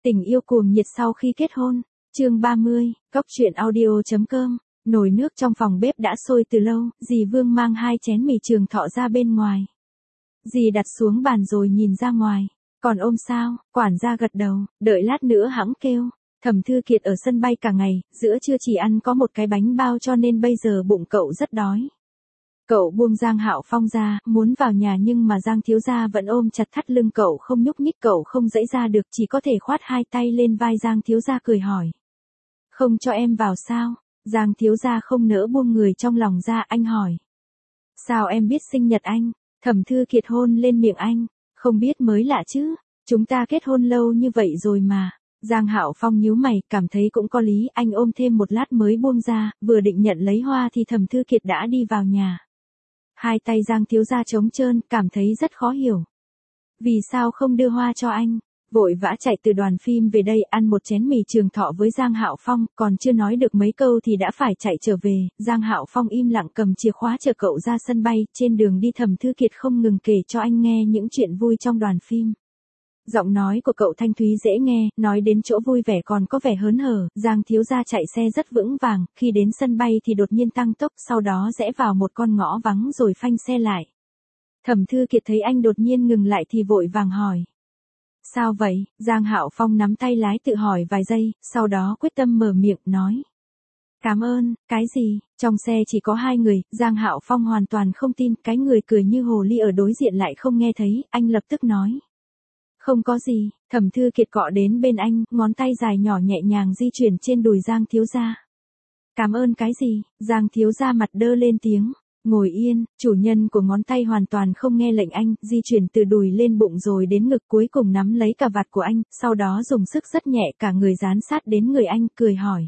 Tình yêu cuồng nhiệt sau khi kết hôn, chương 30, Cóc truyện audio.com. Nồi nước trong phòng bếp đã sôi từ lâu, dì Vương mang 2 chén mì trường thọ ra bên ngoài. Dì đặt xuống bàn rồi nhìn ra ngoài. Còn ôm sao? Quản gia gật đầu, đợi lát nữa hẵng kêu. Thẩm Thư Kiệt ở sân bay cả ngày, giữa trưa chỉ ăn có một cái bánh bao cho nên bây giờ bụng cậu rất đói. Cậu buông Giang Hạo Phong ra, muốn vào nhà nhưng mà Giang thiếu gia vẫn ôm chặt thắt lưng cậu không nhúc nhích, cậu không giãy ra được, chỉ có thể khoát 2 tay lên vai Giang thiếu gia cười hỏi. Không cho em vào sao? Giang thiếu gia không nỡ buông người trong lòng ra, anh hỏi. Sao em biết sinh nhật anh? Thẩm Thư Kiệt hôn lên miệng anh. Không biết mới lạ chứ, chúng ta kết hôn lâu như vậy rồi mà. Giang Hạo Phong nhíu mày, cảm thấy cũng có lý, anh ôm thêm một lát mới buông ra, vừa định nhận lấy hoa thì Thẩm Thư Kiệt đã đi vào nhà. 2 tay Giang thiếu gia trống trơn, cảm thấy rất khó hiểu. Vì sao không đưa hoa cho anh? Vội vã chạy từ đoàn phim về đây, ăn một chén mì trường thọ với Giang Hạo Phong, còn chưa nói được mấy câu thì đã phải chạy trở về. Giang Hạo Phong im lặng cầm chìa khóa chờ cậu ra sân bay, trên đường đi Thẩm Thư Kiệt không ngừng kể cho anh nghe những chuyện vui trong đoàn phim. Giọng nói của cậu thanh thúy dễ nghe, nói đến chỗ vui vẻ còn có vẻ hớn hở. Giang thiếu gia chạy xe rất vững vàng, khi đến sân bay thì đột nhiên tăng tốc, sau đó rẽ vào một con ngõ vắng rồi phanh xe lại. Thẩm Thư Kiệt thấy anh đột nhiên ngừng lại thì vội vàng hỏi. Sao vậy? Giang Hạo Phong nắm tay lái tự hỏi vài giây, sau đó quyết tâm mở miệng, nói. Cảm ơn. Cái gì? Trong xe chỉ có 2 người, Giang Hạo Phong hoàn toàn không tin, cái người cười như hồ ly ở đối diện lại không nghe thấy, anh lập tức nói. Không có gì. Thẩm Thư Kiệt cọ đến bên anh, ngón tay dài nhỏ nhẹ nhàng di chuyển trên đùi Giang thiếu gia. Cảm ơn cái gì? Giang thiếu gia mặt đơ lên tiếng. Ngồi yên, chủ nhân của ngón tay hoàn toàn không nghe lệnh anh, di chuyển từ đùi lên bụng rồi đến ngực, cuối cùng nắm lấy cà vạt của anh, sau đó dùng sức rất nhẹ, cả người dán sát đến người anh, cười hỏi.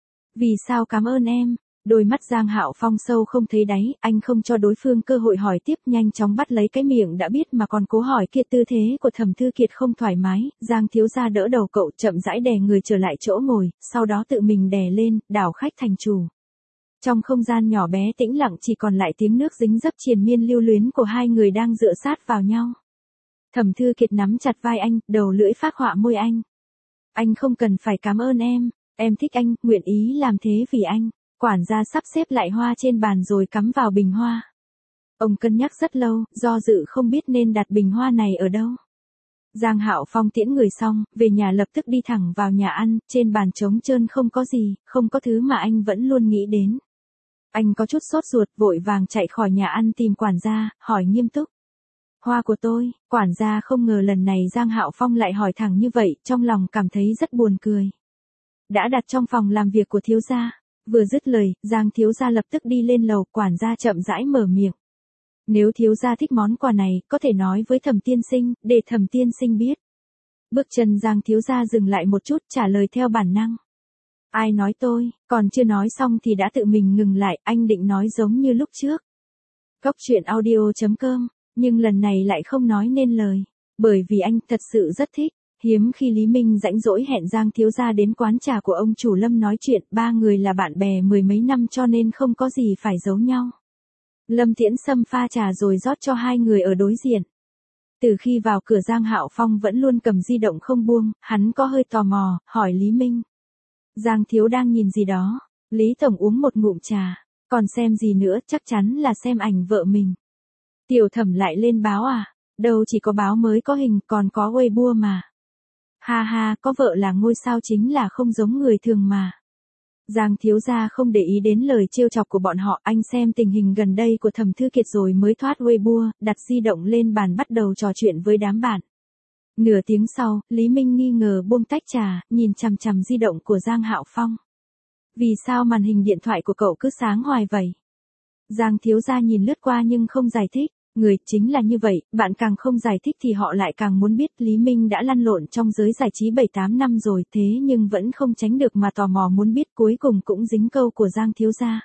Vì sao cảm ơn em? Đôi mắt Giang Hạo Phong sâu không thấy đáy, anh không cho đối phương cơ hội hỏi tiếp, nhanh chóng bắt lấy cái miệng đã biết mà còn cố hỏi kia. Tư thế của Thẩm Thư Kiệt không thoải mái, Giang thiếu gia đỡ đầu cậu, chậm rãi đè người trở lại chỗ ngồi, sau đó tự mình đè lên, đảo khách thành chủ. Trong không gian nhỏ bé tĩnh lặng chỉ còn lại tiếng nước dính dấp triền miên lưu luyến của 2 người đang dựa sát vào nhau. Thẩm Thư Kiệt nắm chặt vai anh, đầu lưỡi phác họa môi anh. Anh không cần phải cảm ơn em thích anh, nguyện ý làm thế vì anh. Quản gia sắp xếp lại hoa trên bàn rồi cắm vào bình hoa. Ông cân nhắc rất lâu, do dự không biết nên đặt bình hoa này ở đâu. Giang Hạo Phong tiễn người xong, về nhà lập tức đi thẳng vào nhà ăn, trên bàn trống trơn không có gì, không có thứ mà anh vẫn luôn nghĩ đến. Anh có chút sốt ruột, vội vàng chạy khỏi nhà ăn tìm quản gia, hỏi nghiêm túc. Hoa của tôi. Quản gia không ngờ lần này Giang Hạo Phong lại hỏi thẳng như vậy, trong lòng cảm thấy rất buồn cười. Đã đặt trong phòng làm việc của thiếu gia. Vừa dứt lời, Giang thiếu gia lập tức đi lên lầu, quản gia chậm rãi mở miệng. Nếu thiếu gia thích món quà này, có thể nói với Thẩm tiên sinh, để Thẩm tiên sinh biết. Bước chân Giang thiếu gia dừng lại một chút, trả lời theo bản năng. Ai nói tôi? Còn chưa nói xong thì đã tự mình ngừng lại, anh định nói giống như lúc trước. Cóc truyện audio.com, nhưng lần này lại không nói nên lời. Bởi vì anh thật sự rất thích. Hiếm khi Lý Minh rãnh rỗi hẹn Giang thiếu gia đến quán trà của ông chủ Lâm nói chuyện, 3 người là bạn bè 10 mấy năm cho nên không có gì phải giấu nhau. Lâm Tiễn Sâm pha trà rồi rót cho 2 người ở đối diện. Từ khi vào cửa Giang Hạo Phong vẫn luôn cầm di động không buông, hắn có hơi tò mò, hỏi Lý Minh. Giang thiếu đang nhìn gì đó? Lý Tổng uống một ngụm trà. Còn xem gì nữa, chắc chắn là xem ảnh vợ mình. Tiểu Thẩm lại lên báo à? Đâu chỉ có báo mới có hình, còn có Weibo mà. Ha ha, có vợ là ngôi sao chính là không giống người thường mà. Giang thiếu gia không để ý đến lời trêu chọc của bọn họ, anh xem tình hình gần đây của Thẩm Thư Kiệt rồi mới thoát Weibo, đặt di động lên bàn bắt đầu trò chuyện với đám bạn. Nửa tiếng sau, Lý Minh nghi ngờ buông tách trà, nhìn chằm chằm di động của Giang Hạo Phong. Vì sao màn hình điện thoại của cậu cứ sáng hoài vậy? Giang thiếu gia nhìn lướt qua nhưng không giải thích. Người chính là như vậy, bạn càng không giải thích thì họ lại càng muốn biết. Lý Minh đã lăn lộn trong giới giải trí 7-8 năm rồi, thế nhưng vẫn không tránh được mà tò mò muốn biết, cuối cùng cũng dính câu của Giang thiếu gia.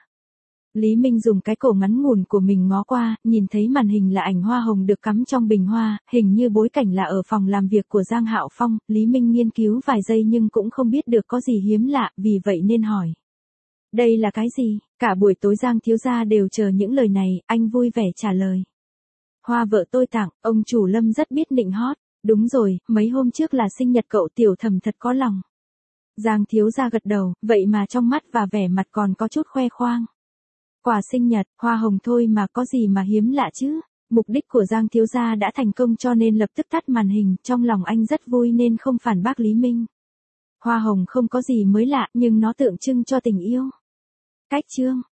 Lý Minh dùng cái cổ ngắn ngủn của mình ngó qua, nhìn thấy màn hình là ảnh hoa hồng được cắm trong bình hoa, hình như bối cảnh là ở phòng làm việc của Giang Hạo Phong. Lý Minh nghiên cứu vài giây nhưng cũng không biết được có gì hiếm lạ, vì vậy nên hỏi. Đây là cái gì? Cả buổi tối Giang thiếu gia đều chờ những lời này, anh vui vẻ trả lời. Hoa vợ tôi tặng, ông chủ Lâm rất biết nịnh hót. Đúng rồi, mấy hôm trước là sinh nhật cậu, Tiểu Thẩm thật có lòng. Giang thiếu gia gật đầu, vậy mà trong mắt và vẻ mặt còn có chút khoe khoang. Quà sinh nhật, hoa hồng thôi mà có gì mà hiếm lạ chứ. Mục đích của Giang thiếu gia đã thành công cho nên lập tức tắt màn hình, trong lòng anh rất vui nên không phản bác Lý Minh. Hoa hồng không có gì mới lạ nhưng nó tượng trưng cho tình yêu. Cách chương